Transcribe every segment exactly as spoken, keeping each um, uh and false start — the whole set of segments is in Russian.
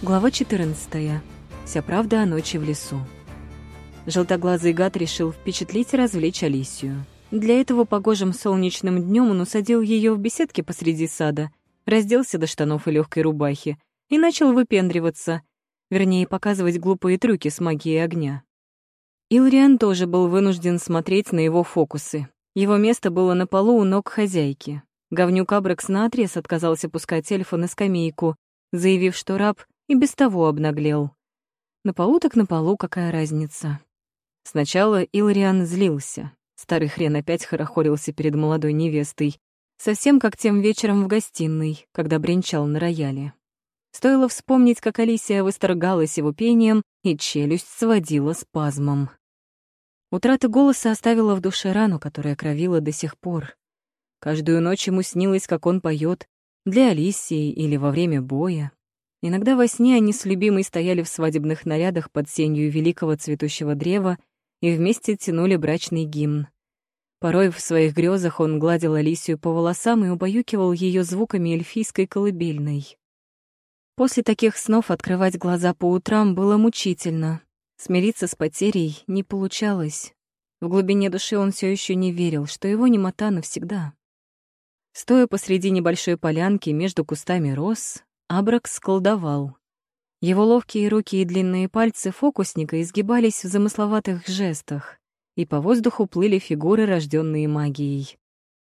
Глава четырнадцатая. Вся правда о ночи в лесу. Желтоглазый гад решил впечатлить и развлечь Алисию. Для этого погожим солнечным днем он усадил ее в беседке посреди сада, разделся до штанов и легкой рубахи и начал выпендриваться, вернее, показывать глупые трюки с магией огня. Илриан тоже был вынужден смотреть на его фокусы. Его место было на полу у ног хозяйки. Говнюк Абракс наотрез отказался пускать эльфа на скамейку, заявив, что раб и без того обнаглел. На полу так на полу, какая разница. Сначала Илриан злился. Старый хрен опять хорохорился перед молодой невестой, совсем как тем вечером в гостиной, когда бренчал на рояле. Стоило вспомнить, как Алисия восторгалась его пением, и челюсть сводила спазмом. Утрата голоса оставила в душе рану, которая кровила до сих пор. Каждую ночь ему снилось, как он поет для Алисии или во время боя. Иногда во сне они с любимой стояли в свадебных нарядах под сенью великого цветущего древа и вместе тянули брачный гимн. Порой в своих грезах он гладил Алисию по волосам и убаюкивал ее звуками эльфийской колыбельной. После таких снов открывать глаза по утрам было мучительно. Смириться с потерей не получалось. В глубине души он все еще не верил, что его немота навсегда. Стоя посреди небольшой полянки между кустами роз, Абракс колдовал. Его ловкие руки и длинные пальцы фокусника изгибались в замысловатых жестах, и по воздуху плыли фигуры, рожденные магией.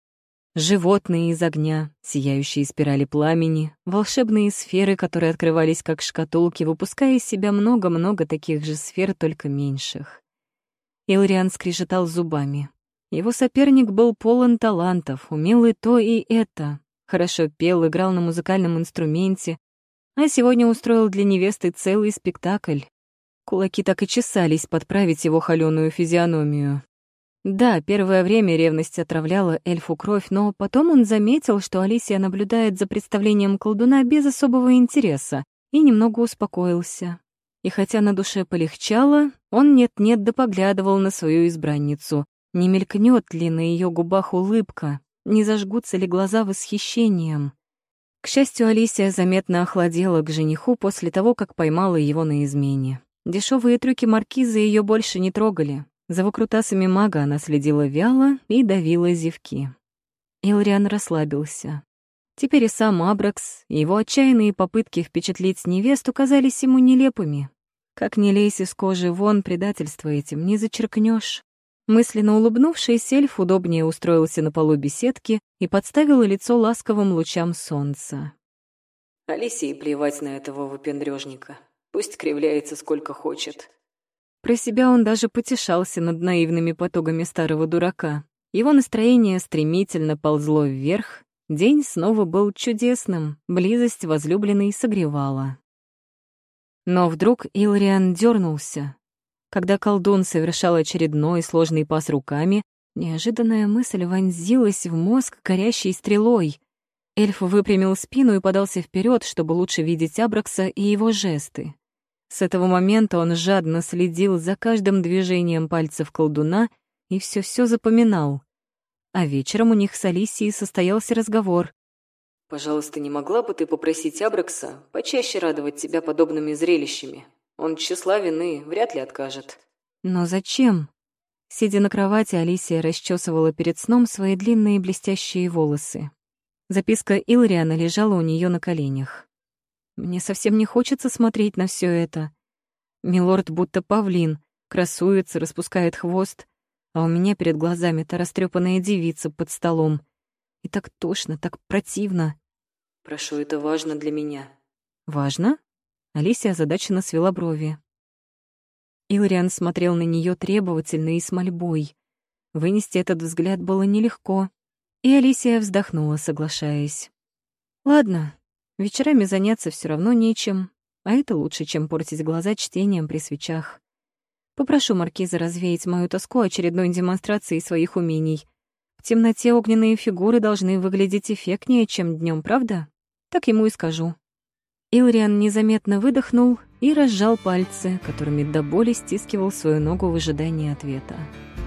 Животные из огня, сияющие спирали пламени, волшебные сферы, которые открывались как шкатулки, выпуская из себя много-много таких же сфер, только меньших. Илриан скрежетал зубами. Его соперник был полон талантов, умел и то, и это. Хорошо пел, играл на музыкальном инструменте, а сегодня устроил для невесты целый спектакль. Кулаки так и чесались подправить его холёную физиономию. Да, первое время ревность отравляла эльфу кровь, но потом он заметил, что Алисия наблюдает за представлением колдуна без особого интереса, и немного успокоился. И хотя на душе полегчало, он нет-нет да поглядывал на свою избранницу. Не мелькнет ли на ее губах улыбка, не зажгутся ли глаза восхищением. К счастью, Алисия заметно охладела к жениху после того, как поймала его на измене. Дешевые трюки маркиза ее больше не трогали. За выкрутасами мага она следила вяло и давила зевки. Илриан расслабился. Теперь и сам Абракс, и его отчаянные попытки впечатлить невесту казались ему нелепыми. Как не лезь из кожи вон, предательство этим не зачеркнешь. Мысленно улыбнувшись, эльф удобнее устроился на полу беседки и подставил лицо ласковым лучам солнца. Алисии плевать на этого выпендрёжника. Пусть кривляется сколько хочет. Про себя он даже потешался над наивными потугами старого дурака. Его настроение стремительно ползло вверх. День снова был чудесным, близость возлюбленной согревала. Но вдруг Илриан дернулся. Когда колдун совершал очередной сложный пас руками, неожиданная мысль вонзилась в мозг горящей стрелой. Эльф выпрямил спину и подался вперед, чтобы лучше видеть Абракса и его жесты. С этого момента он жадно следил за каждым движением пальцев колдуна и все-все запоминал. А вечером у них с Алисией состоялся разговор. «Пожалуйста, не могла бы ты попросить Абракса почаще радовать тебя подобными зрелищами? Он тщеславен и вряд ли откажет». «Но зачем?» Сидя на кровати, Алисия расчесывала перед сном свои длинные блестящие волосы. Записка Илриана лежала у нее на коленях. «Мне совсем не хочется смотреть на все это. Милорд будто павлин, красуется, распускает хвост, а у меня перед глазами та растрепанная девица под столом. И так тошно, так противно». «Прошу, это важно для меня». «Важно?» Алисия озадаченно свела брови. Илриан смотрел на нее требовательно и с мольбой. Вынести этот взгляд было нелегко, и Алисия вздохнула, соглашаясь. «Ладно, вечерами заняться все равно нечем, а это лучше, чем портить глаза чтением при свечах. Попрошу маркиза развеять мою тоску очередной демонстрацией своих умений. В темноте огненные фигуры должны выглядеть эффектнее, чем днем, правда? Так ему и скажу». Илриан незаметно выдохнул и разжал пальцы, которыми до боли стискивал свою ногу в ожидании ответа.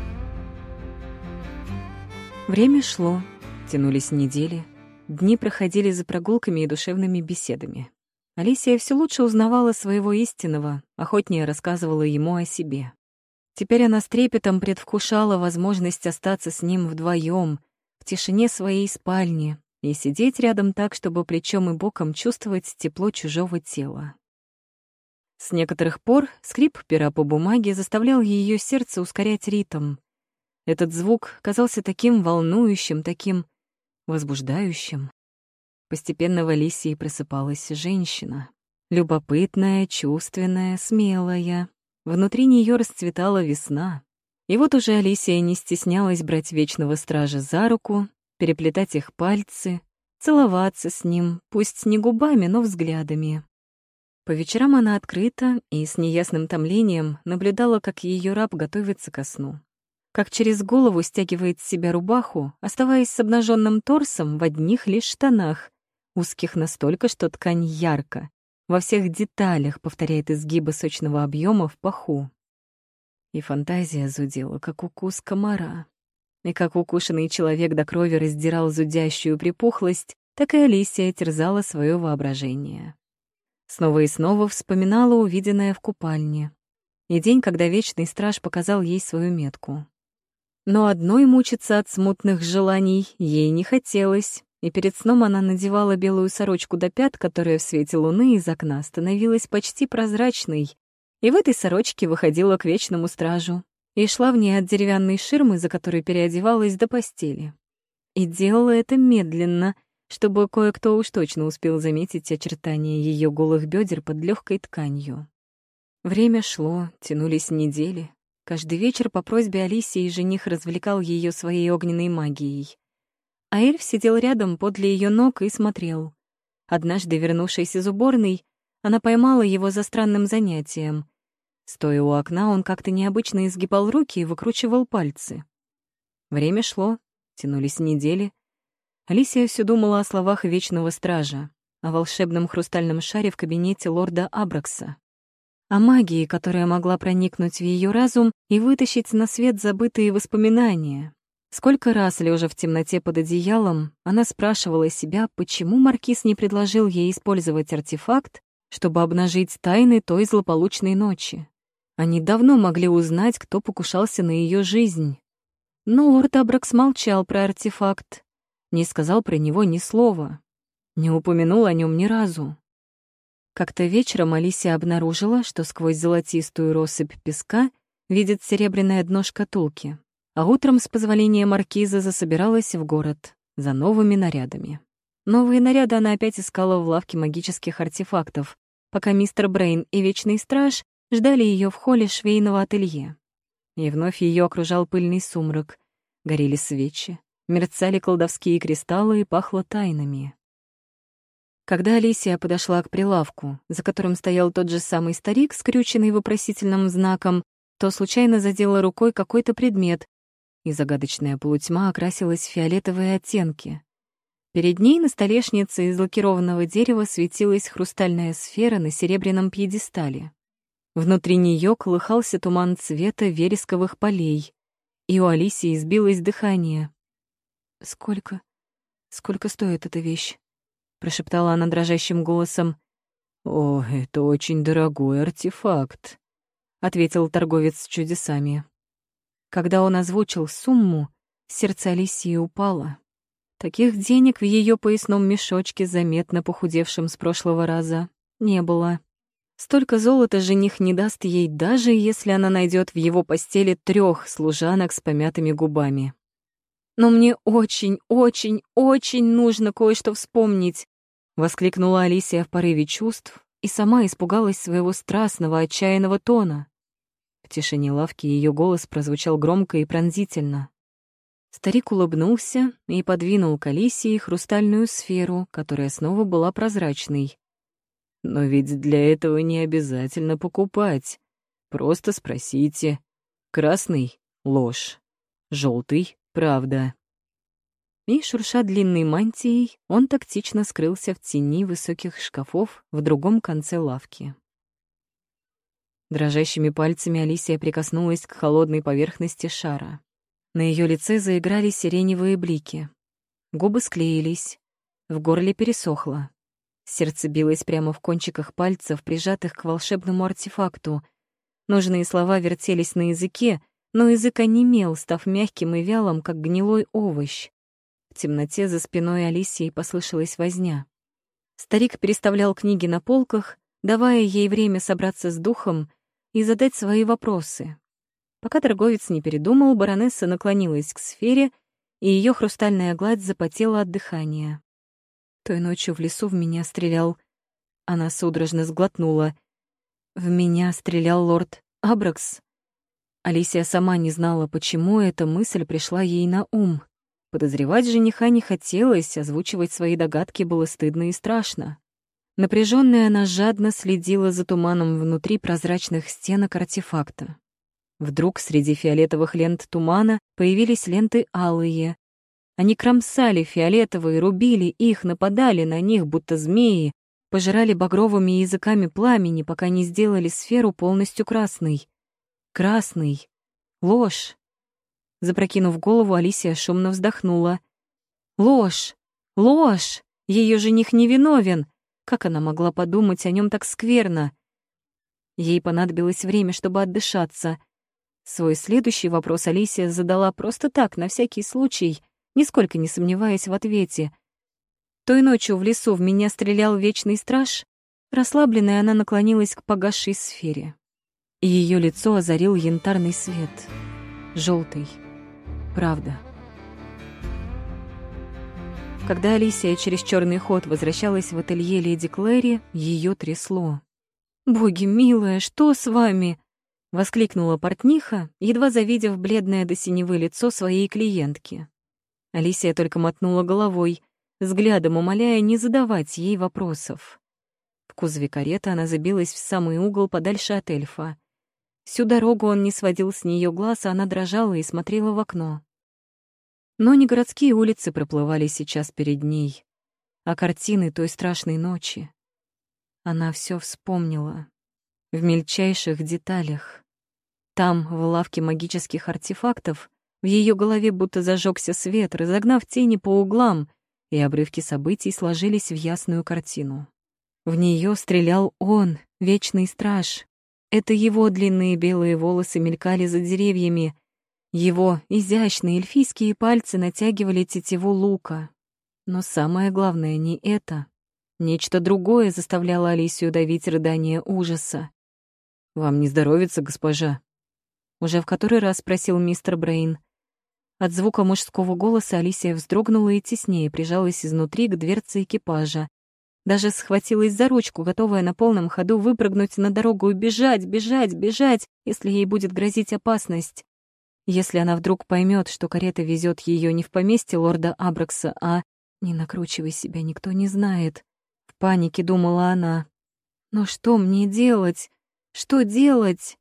Время шло, тянулись недели, дни проходили за прогулками и душевными беседами. Алисия все лучше узнавала своего истинного, охотнее рассказывала ему о себе. Теперь она с трепетом предвкушала возможность остаться с ним вдвоем в тишине своей спальни и сидеть рядом так, чтобы плечом и боком чувствовать тепло чужого тела. С некоторых пор скрип пера по бумаге заставлял ее сердце ускорять ритм. Этот звук казался таким волнующим, таким возбуждающим. Постепенно в Алисии просыпалась женщина. Любопытная, чувственная, смелая. Внутри нее расцветала весна. И вот уже Алисия не стеснялась брать вечного стража за руку, переплетать их пальцы, целоваться с ним, пусть не губами, но взглядами. По вечерам она открыто и с неясным томлением наблюдала, как ее раб готовится ко сну. Как через голову стягивает с себя рубаху, оставаясь с обнаженным торсом в одних лишь штанах, узких настолько, что ткань ярко, во всех деталях повторяет изгибы сочного объема в паху. И фантазия зудела, как укус комара. И как укушенный человек до крови раздирал зудящую припухлость, так и Алисия терзала свое воображение. Снова и снова вспоминала увиденное в купальне. И день, когда Вечный Страж показал ей свою метку. Но одной мучиться от смутных желаний ей не хотелось, и перед сном она надевала белую сорочку до пят, которая в свете луны из окна становилась почти прозрачной, и в этой сорочке выходила к Вечному Стражу и шла в ней от деревянной ширмы, за которой переодевалась, до постели. И делала это медленно, чтобы кое-кто уж точно успел заметить очертания ее голых бедер под легкой тканью. Время шло, тянулись недели. Каждый вечер по просьбе Алисии жених развлекал ее своей огненной магией. А эльф сидел рядом подле ее ног и смотрел. Однажды, вернувшись из уборной, она поймала его за странным занятием. Стоя у окна, он как-то необычно изгибал руки и выкручивал пальцы. Время шло, тянулись недели. Алисия все думала о словах Вечного Стража, о волшебном хрустальном шаре в кабинете лорда Абракса, о магии, которая могла проникнуть в ее разум и вытащить на свет забытые воспоминания. Сколько раз, лежа в темноте под одеялом, она спрашивала себя, почему маркиз не предложил ей использовать артефакт, чтобы обнажить тайны той злополучной ночи. Они давно могли узнать, кто покушался на ее жизнь. Но лорд Абракс молчал про артефакт, не сказал про него ни слова, не упомянул о нем ни разу. Как-то вечером Алисия обнаружила, что сквозь золотистую россыпь песка видит серебряное дно шкатулки, а утром, с позволения маркиза, засобиралась в город за новыми нарядами. Новые наряды она опять искала в лавке магических артефактов, пока мистер Брейн и Вечный Страж ждали ее в холле швейного ателье. И вновь ее окружал пыльный сумрак, горели свечи, мерцали колдовские кристаллы и пахло тайнами. Когда Алисия подошла к прилавку, за которым стоял тот же самый старик, скрюченный вопросительным знаком, то случайно задела рукой какой-то предмет, и загадочная полутьма окрасилась в фиолетовые оттенки. Перед ней на столешнице из лакированного дерева светилась хрустальная сфера на серебряном пьедестале. Внутри нее колыхался туман цвета вересковых полей, и у Алисии сбилось дыхание. «Сколько... сколько стоит эта вещь?» — прошептала она дрожащим голосом. «О, это очень дорогой артефакт», — ответил торговец с чудесами. Когда он озвучил сумму, сердце Алисии упало. Таких денег в ее поясном мешочке, заметно похудевшем с прошлого раза, не было. Столько золота жених не даст ей, даже если она найдет в его постели трех служанок с помятыми губами. «Но мне очень, очень, очень нужно кое-что вспомнить», — воскликнула Алисия в порыве чувств и сама испугалась своего страстного, отчаянного тона. В тишине лавки ее голос прозвучал громко и пронзительно. Старик улыбнулся и подвинул к Алисии хрустальную сферу, которая снова была прозрачной. «Но ведь для этого не обязательно покупать. Просто спросите. Красный — ложь, желтый — правда». И, шурша длинной мантией, он тактично скрылся в тени высоких шкафов в другом конце лавки. Дрожащими пальцами Алисия прикоснулась к холодной поверхности шара. На ее лице заиграли сиреневые блики. Губы склеились, в горле пересохло. Сердце билось прямо в кончиках пальцев, прижатых к волшебному артефакту. Нужные слова вертелись на языке, но язык онемел, став мягким и вялым, как гнилой овощ. В темноте за спиной Алисии послышалась возня. Старик переставлял книги на полках, давая ей время собраться с духом и задать свои вопросы. Пока торговец не передумал, баронесса наклонилась к сфере, и ее хрустальная гладь запотела от дыхания. Той ночью в лесу в меня стрелял... Она судорожно сглотнула. В меня стрелял лорд Абракс. Алисия сама не знала, почему эта мысль пришла ей на ум. Подозревать жениха не хотелось, озвучивать свои догадки было стыдно и страшно. Напряженная, она жадно следила за туманом внутри прозрачных стенок артефакта. Вдруг среди фиолетовых лент тумана появились ленты алые. Они кромсали фиолетовые, рубили их, нападали на них, будто змеи, пожирали багровыми языками пламени, пока не сделали сферу полностью красной. Красный. Ложь. Запрокинув голову, Алисия шумно вздохнула. Ложь! Ложь! Ее жених невиновен! Как она могла подумать о нем так скверно? Ей понадобилось время, чтобы отдышаться. Свой следующий вопрос Алисия задала просто так, на всякий случай, нисколько не сомневаясь в ответе. Той ночью в лесу в меня стрелял вечный страж. Расслабленная, она наклонилась к погасшей сфере. И ее лицо озарил янтарный свет. Желтый. Правда. Когда Алисия через черный ход возвращалась в ателье леди Клэри, ее трясло. «Боги милая, что с вами?» — воскликнула портниха, едва завидев бледное до синевы лицо своей клиентки. Алисия только мотнула головой, взглядом умоляя не задавать ей вопросов. В кузове кареты она забилась в самый угол подальше от эльфа. Всю дорогу он не сводил с нее глаз, а она дрожала и смотрела в окно. Но не городские улицы проплывали сейчас перед ней, а картины той страшной ночи. Она все вспомнила. В мельчайших деталях. Там, в лавке магических артефактов, в ее голове будто зажегся свет, разогнав тени по углам, и обрывки событий сложились в ясную картину. В нее стрелял он, вечный страж. Это его длинные белые волосы мелькали за деревьями, его изящные эльфийские пальцы натягивали тетиву лука. Но самое главное не это. Нечто другое заставляло Алисию давить рыдание ужаса. «Вам не здоровится, госпожа?» Уже в который раз спросил мистер Брейн. От звука мужского голоса Алисия вздрогнула и теснее прижалась изнутри к дверце экипажа. Даже схватилась за ручку, готовая на полном ходу выпрыгнуть на дорогу и бежать, бежать, бежать, если ей будет грозить опасность. Если она вдруг поймет, что карета везет ее не в поместье лорда Абракса, а... Не накручивай себя, никто не знает. В панике думала она. Но что мне делать? Что делать?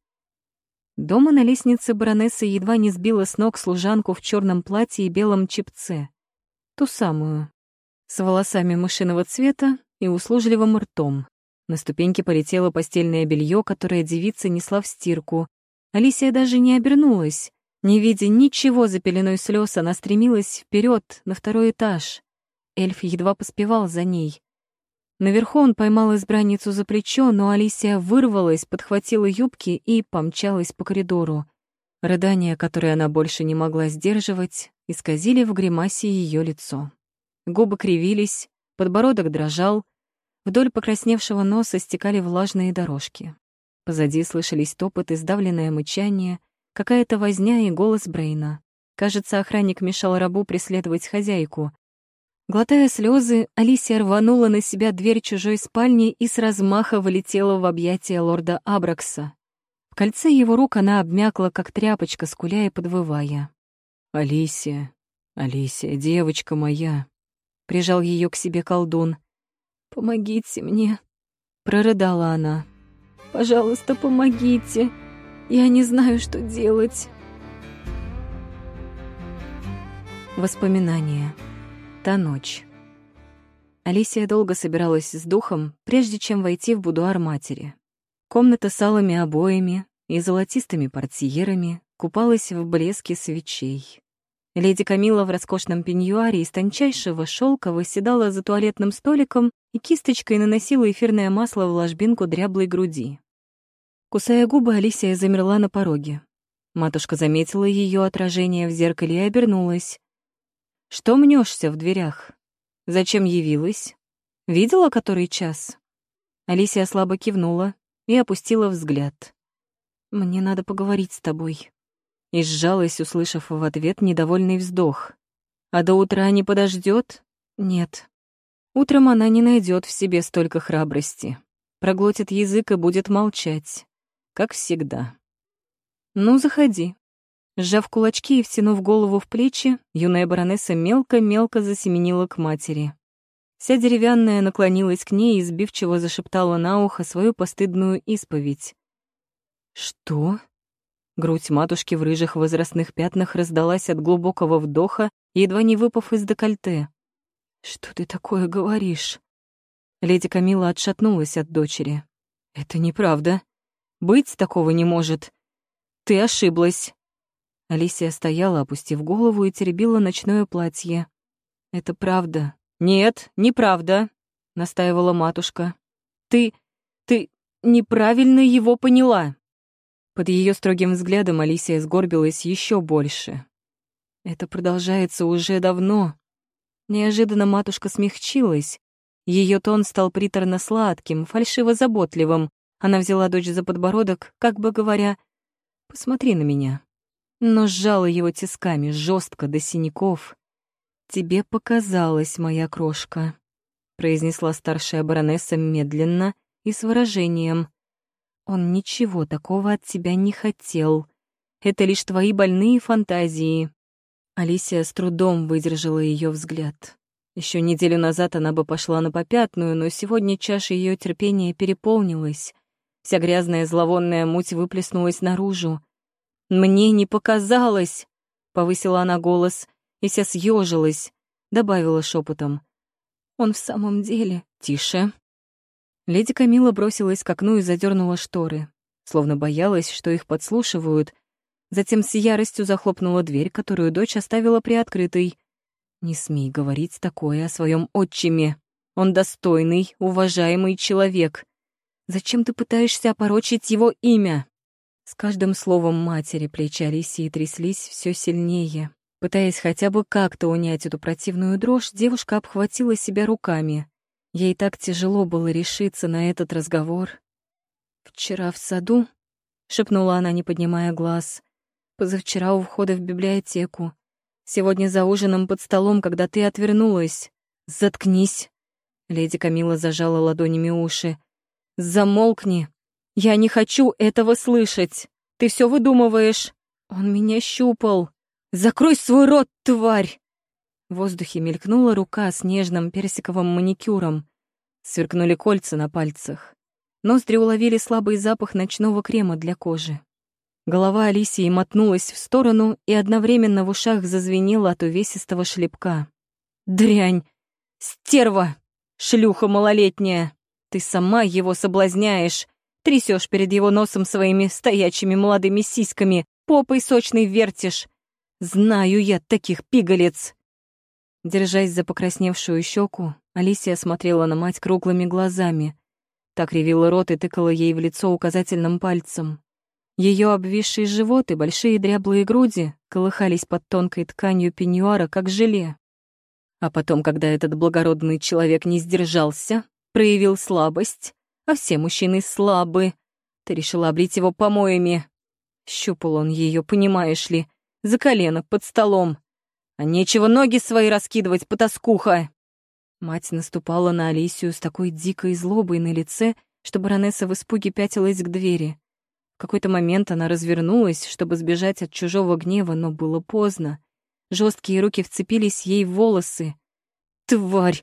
Дома на лестнице баронесса едва не сбила с ног служанку в черном платье и белом чепце. Ту самую. С волосами мышиного цвета и услужливым ртом. На ступеньке полетело постельное белье, которое девица несла в стирку. Алисия даже не обернулась. Не видя ничего за пеленой слез, она стремилась вперед на второй этаж. Эльф едва поспевал за ней. Наверху он поймал избранницу за плечо, но Алисия вырвалась, подхватила юбки и помчалась по коридору. Рыдания, которые она больше не могла сдерживать, исказили в гримасе ее лицо. Губы кривились, подбородок дрожал, вдоль покрасневшего носа стекали влажные дорожки. Позади слышались топот и сдавленное мычание, какая-то возня и голос Брейна. Кажется, охранник мешал рабу преследовать хозяйку. Глотая слезы, Алисия рванула на себя дверь чужой спальни и с размаха вылетела в объятия лорда Абракса. В кольце его рук она обмякла, как тряпочка, скуля и подвывая. «Алисия, Алисия, девочка моя!» — прижал ее к себе колдун. «Помогите мне!» — прорыдала она. «Пожалуйста, помогите! Я не знаю, что делать!» Воспоминания. Та ночь. Алисия долго собиралась с духом, прежде чем войти в будуар матери. Комната с алыми обоями и золотистыми портьерами купалась в блеске свечей. Леди Камилла в роскошном пеньюаре из тончайшего шелка восседала за туалетным столиком и кисточкой наносила эфирное масло в ложбинку дряблой груди. Кусая губы, Алисия замерла на пороге. Матушка заметила ее отражение в зеркале и обернулась. «Что мнешься в дверях? Зачем явилась? Видела, который час?» Алисия слабо кивнула и опустила взгляд. «Мне надо поговорить с тобой». И сжалась, услышав в ответ недовольный вздох. «А до утра не подождет? Нет. Утром она не найдет в себе столько храбрости. Проглотит язык и будет молчать. Как всегда. Ну, заходи». Сжав кулачки и втянув голову в плечи, юная баронесса мелко-мелко засеменила к матери. Вся деревянная наклонилась к ней и сбивчиво зашептала на ухо свою постыдную исповедь. «Что?» Грудь матушки в рыжих возрастных пятнах раздалась от глубокого вдоха, едва не выпав из декольте. «Что ты такое говоришь?» Леди Камилла отшатнулась от дочери. «Это неправда. Быть такого не может. Ты ошиблась». Алисия стояла, опустив голову, и теребила ночное платье. «Это правда». «Нет, неправда», — настаивала матушка. «Ты... ты неправильно его поняла». Под ее строгим взглядом Алисия сгорбилась еще больше. «Это продолжается уже давно». Неожиданно матушка смягчилась. Ее тон стал приторно-сладким, фальшиво-заботливым. Она взяла дочь за подбородок, как бы говоря, «Посмотри на меня». Но сжала его тисками, жестко до синяков. «Тебе показалось, моя крошка», — произнесла старшая баронесса медленно и с выражением. «Он ничего такого от тебя не хотел. Это лишь твои больные фантазии». Алисия с трудом выдержала ее взгляд. Еще неделю назад она бы пошла на попятную, но сегодня чаша ее терпения переполнилась. Вся грязная зловонная муть выплеснулась наружу. «Мне не показалось!» — повысила она голос, и вся съежилась, добавила шепотом. «Он в самом деле...» «Тише!» Леди Камилла бросилась к окну и задернула шторы, словно боялась, что их подслушивают. Затем с яростью захлопнула дверь, которую дочь оставила приоткрытой. «Не смей говорить такое о своем отчиме. Он достойный, уважаемый человек. Зачем ты пытаешься опорочить его имя?» С каждым словом матери плечи Алисии тряслись все сильнее. Пытаясь хотя бы как-то унять эту противную дрожь, девушка обхватила себя руками. Ей так тяжело было решиться на этот разговор. «Вчера в саду», — шепнула она, не поднимая глаз, «позавчера у входа в библиотеку, сегодня за ужином под столом, когда ты отвернулась. Заткнись!» Леди Камилла зажала ладонями уши. «Замолкни! Я не хочу этого слышать! Ты все выдумываешь! Он меня щупал! Закрой свой рот, тварь!» В воздухе мелькнула рука с нежным персиковым маникюром. Сверкнули кольца на пальцах. Ноздри уловили слабый запах ночного крема для кожи. Голова Алисии мотнулась в сторону, и одновременно в ушах зазвенело от увесистого шлепка. «Дрянь! Стерва! Шлюха малолетняя! Ты сама его соблазняешь! Трясешь перед его носом своими стоячими молодыми сиськами, попой сочной вертишь! Знаю я таких пигалец!» Держась за покрасневшую щеку, Алисия смотрела на мать круглыми глазами. Та кривила рот и тыкала ей в лицо указательным пальцем. Ее обвисший живот и большие дряблые груди колыхались под тонкой тканью пеньюара, как желе. А потом, когда этот благородный человек не сдержался, проявил слабость, а все мужчины слабы, ты решила облить его помоями. Щупал он ее, понимаешь ли, за колено, под столом. А нечего ноги свои раскидывать, потаскуха!» Мать наступала на Алисию с такой дикой злобой на лице, что баронесса в испуге пятилась к двери. В какой-то момент она развернулась, чтобы сбежать от чужого гнева, но было поздно. Жесткие руки вцепились ей в волосы. «Тварь!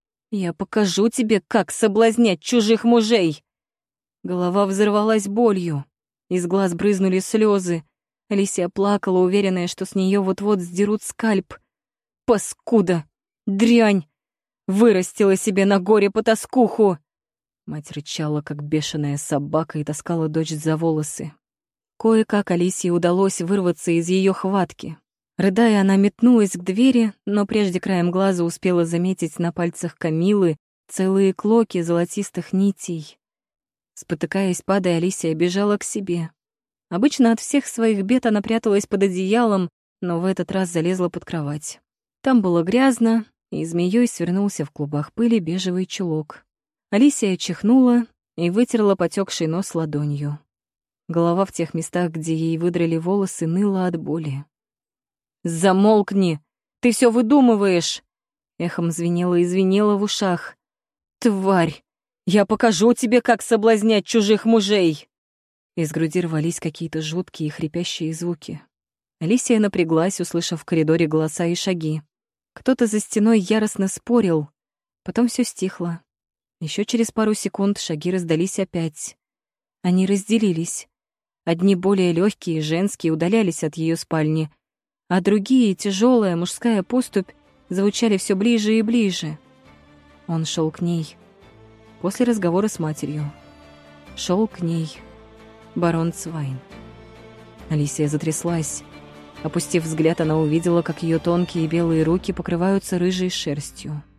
Я покажу тебе, как соблазнять чужих мужей!» Голова взорвалась болью. Из глаз брызнули слезы. Алисия плакала, уверенная, что с нее вот-вот сдерут скальп. «Паскуда! Дрянь! Вырастила себе на горе потаскуху!» Мать рычала, как бешеная собака, и таскала дочь за волосы. Кое-как Алисии удалось вырваться из ее хватки. Рыдая, она метнулась к двери, но прежде краем глаза успела заметить на пальцах Камилы целые клоки золотистых нитей. Спотыкаясь, падая, Алисия бежала к себе. Обычно от всех своих бед она пряталась под одеялом, но в этот раз залезла под кровать. Там было грязно, и змеёй свернулся в клубах пыли бежевый чулок. Алисия чихнула и вытерла потёкший нос ладонью. Голова в тех местах, где ей выдрали волосы, ныла от боли. «Замолкни! Ты всё выдумываешь!» Эхом звенело и звенело в ушах. «Тварь! Я покажу тебе, как соблазнять чужих мужей!» Из груди рвались какие-то жуткие хрипящие звуки. Алисия напряглась, услышав в коридоре голоса и шаги. Кто-то за стеной яростно спорил. Потом всё стихло. Ещё через пару секунд шаги раздались опять. Они разделились. Одни более лёгкие, женские, удалялись от её спальни, а другие, тяжёлая мужская поступь, звучали всё ближе и ближе. Он шёл к ней. После разговора с матерью. Шёл к ней барон Цвайн. Алисия затряслась. Опустив взгляд, она увидела, как её тонкие белые руки покрываются рыжей шерстью.